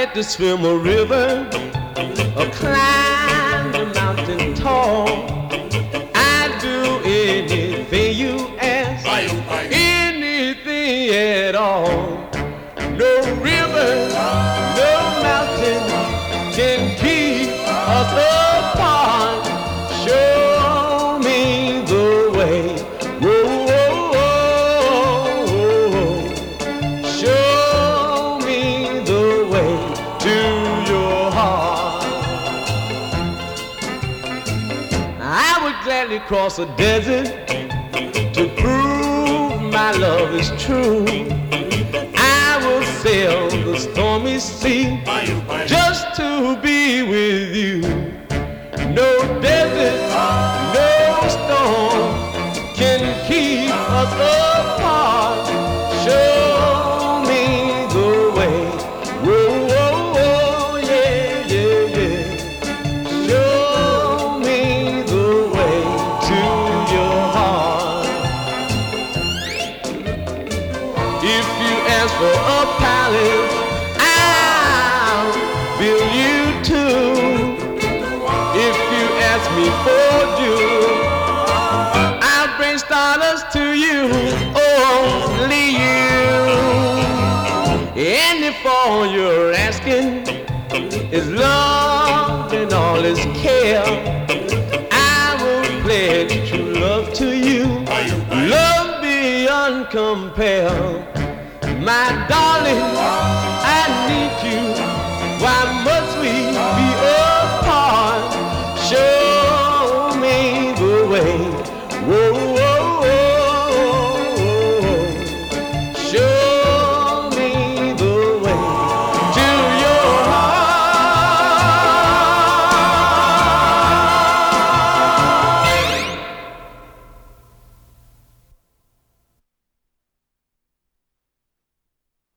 had to swim a river or climb a mountain tall. I'd do anything you ask, anything at all. No river, no mountain can keep us apart. Show me the way. Whoa, whoa, whoa. Show me the way to your heart. I would gladly cross a desert to prove my love is true. I will sail the stormy sea just to be with you. No desert, no storm can keep us apart. Show me the way. Whoa, whoa, whoa, yeah, yeah, yeah. Show me the way to your heart. If you ask for a palace, I'll build you two. If you ask me for jewels, I'll bring stardust to you. Only you. And if all you're asking is love and all is care, I will pledge true love to you. Love beyond compare. My darling, I need you.